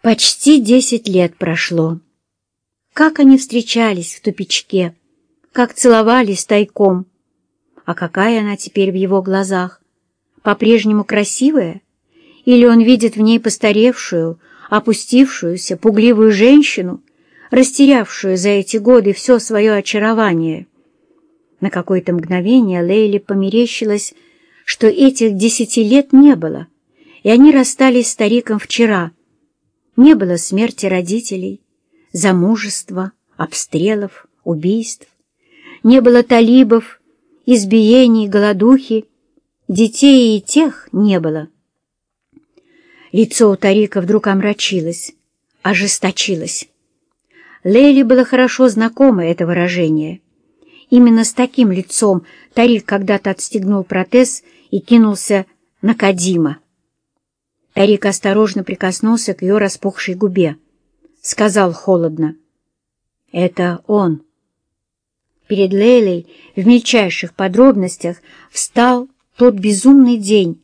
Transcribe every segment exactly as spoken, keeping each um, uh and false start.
Почти десять лет прошло. Как они встречались в тупичке, как целовались тайком. А какая она теперь в его глазах? По-прежнему красивая? Или он видит в ней постаревшую, опустившуюся, пугливую женщину, растерявшую за эти годы все свое очарование? На какое-то мгновение Лейле померещилось, что этих десяти лет не было, и они расстались с стариком вчера. Не было смерти родителей, замужества, обстрелов, убийств. Не было талибов, избиений, голодухи. Детей и тех не было. Лицо у Тарика вдруг омрачилось, ожесточилось. Лейле было хорошо знакомо это выражение. Именно с таким лицом Тарик когда-то отстегнул протез и кинулся на Кадима. Тарик осторожно прикоснулся к ее распухшей губе. Сказал холодно: «Это он». Перед Лейлой в мельчайших подробностях встал тот безумный день,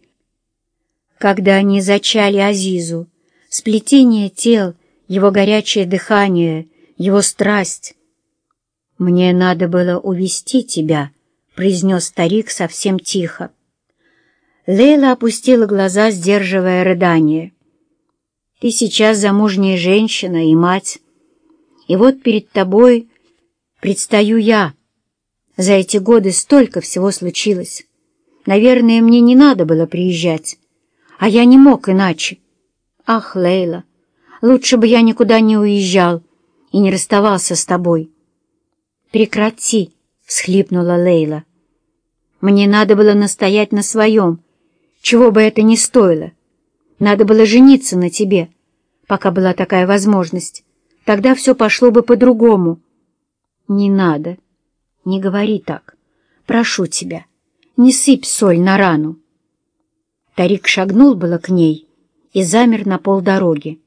когда они зачали Азизу, сплетение тел, его горячее дыхание, его страсть. «Мне надо было увести тебя», — произнес старик совсем тихо. Лейла опустила глаза, сдерживая рыдание. «Ты сейчас замужняя женщина и мать, и вот перед тобой предстаю я. За эти годы столько всего случилось. Наверное, мне не надо было приезжать, а я не мог иначе. Ах, Лейла, лучше бы я никуда не уезжал и не расставался с тобой». «Прекрати!» — всхлипнула Лейла. «Мне надо было настоять на своем, чего бы это ни стоило. Надо было жениться на тебе, пока была такая возможность. Тогда все пошло бы по-другому». «Не надо, не говори так. Прошу тебя, не сыпь соль на рану». Тарик шагнул было к ней и замер на полдороги.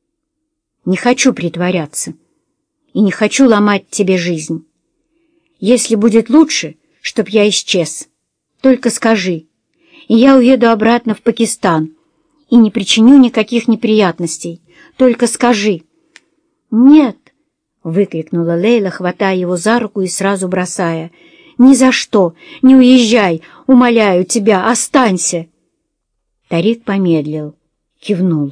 «Не хочу притворяться и не хочу ломать тебе жизнь. Если будет лучше, чтоб я исчез, только скажи, и я уеду обратно в Пакистан и не причиню никаких неприятностей. Только скажи». «Нет!» — выкрикнула Лейла, хватая его за руку и сразу бросая. «Ни за что! Не уезжай! Умоляю тебя, останься!» Тарик помедлил, кивнул.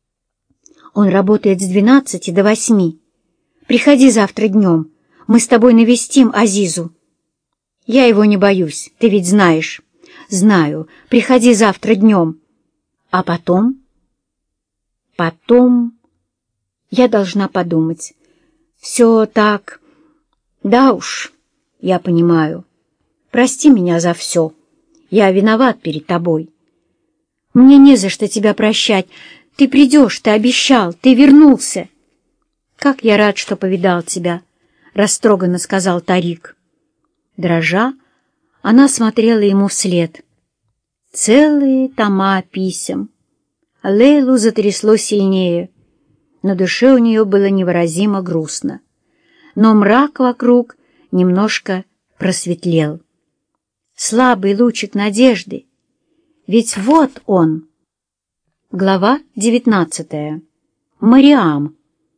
«Он работает с двенадцати до восьми. Приходи завтра днем. Мы с тобой навестим Азизу». «Я его не боюсь, ты ведь знаешь». «Знаю. Приходи завтра днем». «А потом?» «Потом...» Я должна подумать. Все так... Да уж, я понимаю. Прости меня за все. Я виноват перед тобой. Мне не за что тебя прощать. Ты придешь, ты обещал, ты вернулся. Как я рад, что повидал тебя, — растроганно сказал Тарик. Дрожа, она смотрела ему вслед. Целые тома писем. Лейлу затрясло сильнее. На душе у нее было невыразимо грустно. Но мрак вокруг немножко просветлел. Слабый лучик надежды. Ведь вот он. Глава девятнадцатая. Мариам.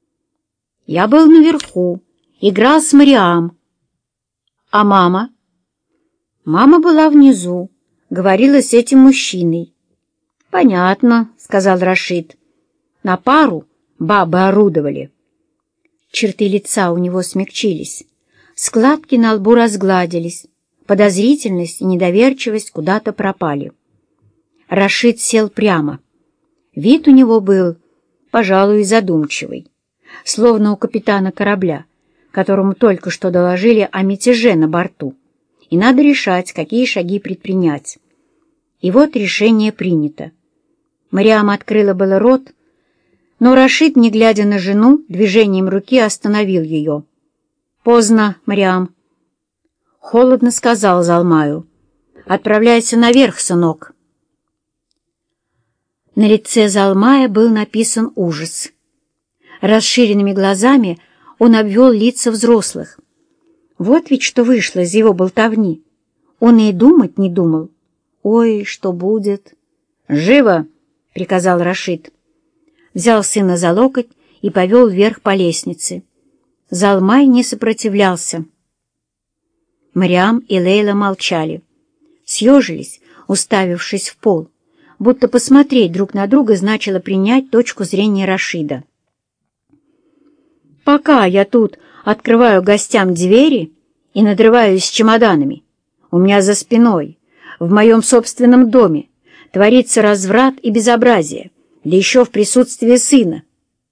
Я был наверху, играл с Мариам. А мама? Мама была внизу, говорила с этим мужчиной. «Понятно», — сказал Рашид. «На пару бабы орудовали». Черты лица у него смягчились, складки на лбу разгладились, подозрительность и недоверчивость куда-то пропали. Рашид сел прямо. Вид у него был, пожалуй, задумчивый, словно у капитана корабля, которому только что доложили о мятеже на борту, и надо решать, какие шаги предпринять. И вот решение принято. Мариам открыла было рот, но Рашид, не глядя на жену, движением руки остановил ее. «Поздно, Мариам», — холодно сказал Залмаю. «Отправляйся наверх, сынок». На лице Залмая был написан ужас. Расширенными глазами он обвел лица взрослых. Вот ведь что вышло из его болтовни. Он и думать не думал. «Ой, что будет?» «Живо!» — приказал Рашид. взял сына за локоть и повел вверх по лестнице. Залмай не сопротивлялся. Мариам и Лейла молчали, съежились, уставившись в пол, будто посмотреть друг на друга значило принять точку зрения Рашида. «Пока я тут открываю гостям двери и надрываюсь с чемоданами, у меня за спиной, в моем собственном доме, творится разврат и безобразие, да еще в присутствии сына».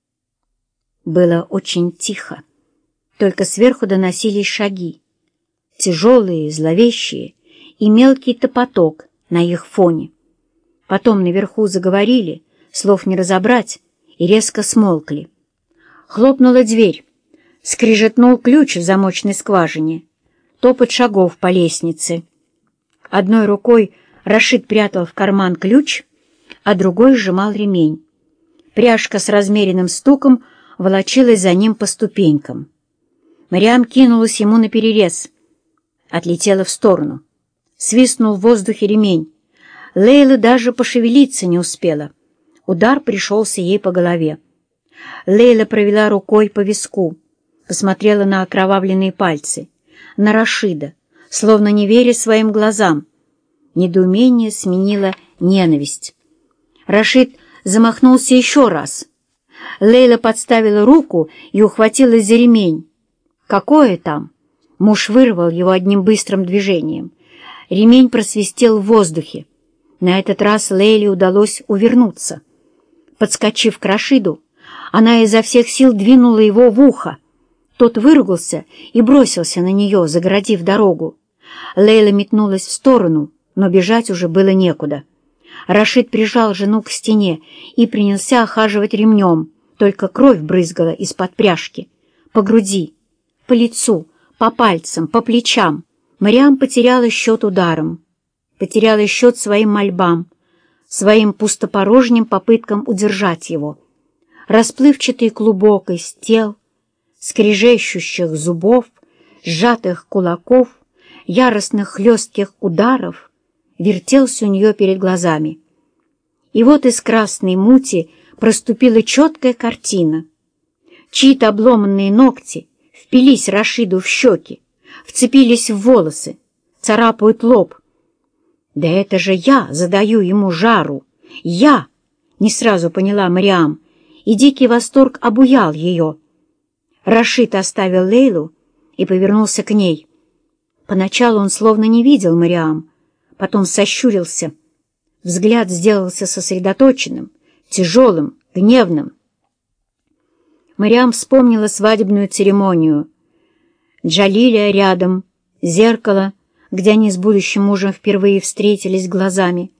Было очень тихо, только сверху доносились шаги, тяжелые, зловещие, и мелкий топоток на их фоне. Потом наверху заговорили, слов не разобрать, и резко смолкли. Хлопнула дверь, скрижетнул ключ в замочной скважине, топот шагов по лестнице. Одной рукой Рашид прятал в карман ключ, а другой сжимал ремень. Пряжка с размеренным стуком волочилась за ним по ступенькам. Мариам кинулась ему наперерез, отлетела в сторону. Свистнул в воздухе ремень. Лейла даже пошевелиться не успела. Удар пришелся ей по голове. Лейла провела рукой по виску, посмотрела на окровавленные пальцы, на Рашида, словно не веря своим глазам. Недоумение сменило ненависть. Рашид замахнулся еще раз. Лейла подставила руку и ухватилась за ремень. Какое там? Муж вырвал его одним быстрым движением. Ремень просвистел в воздухе. На этот раз Лейле удалось увернуться. Подскочив к Рашиду, она изо всех сил двинула его в ухо. Тот выругался и бросился на нее, загородив дорогу. Лейла метнулась в сторону, но бежать уже было некуда. Рашид прижал жену к стене и принялся охаживать ремнем, только кровь брызгала из-под пряжки. По груди, по лицу, по пальцам, по плечам. Мариам потеряла счет ударам, потеряла счет своим мольбам, своим пустопорожним попыткам удержать его. Расплывчатый клубок из тел, скрежещущих зубов, сжатых кулаков, яростных хлестких ударов вертелся у нее перед глазами. И вот из красной мути проступила четкая картина. Чьи-то обломанные ногти впились Рашиду в щеки, вцепились в волосы, царапают лоб. «Да это же я задаю ему жару! Я!» — не сразу поняла Мариам, и дикий восторг обуял ее. Рашид оставил Лейлу и повернулся к ней. Поначалу он словно не видел Мариам, потом сощурился. Взгляд сделался сосредоточенным, тяжелым, гневным. Мариам вспомнила свадебную церемонию. Джалиля рядом, зеркало, где они с будущим мужем впервые встретились глазами.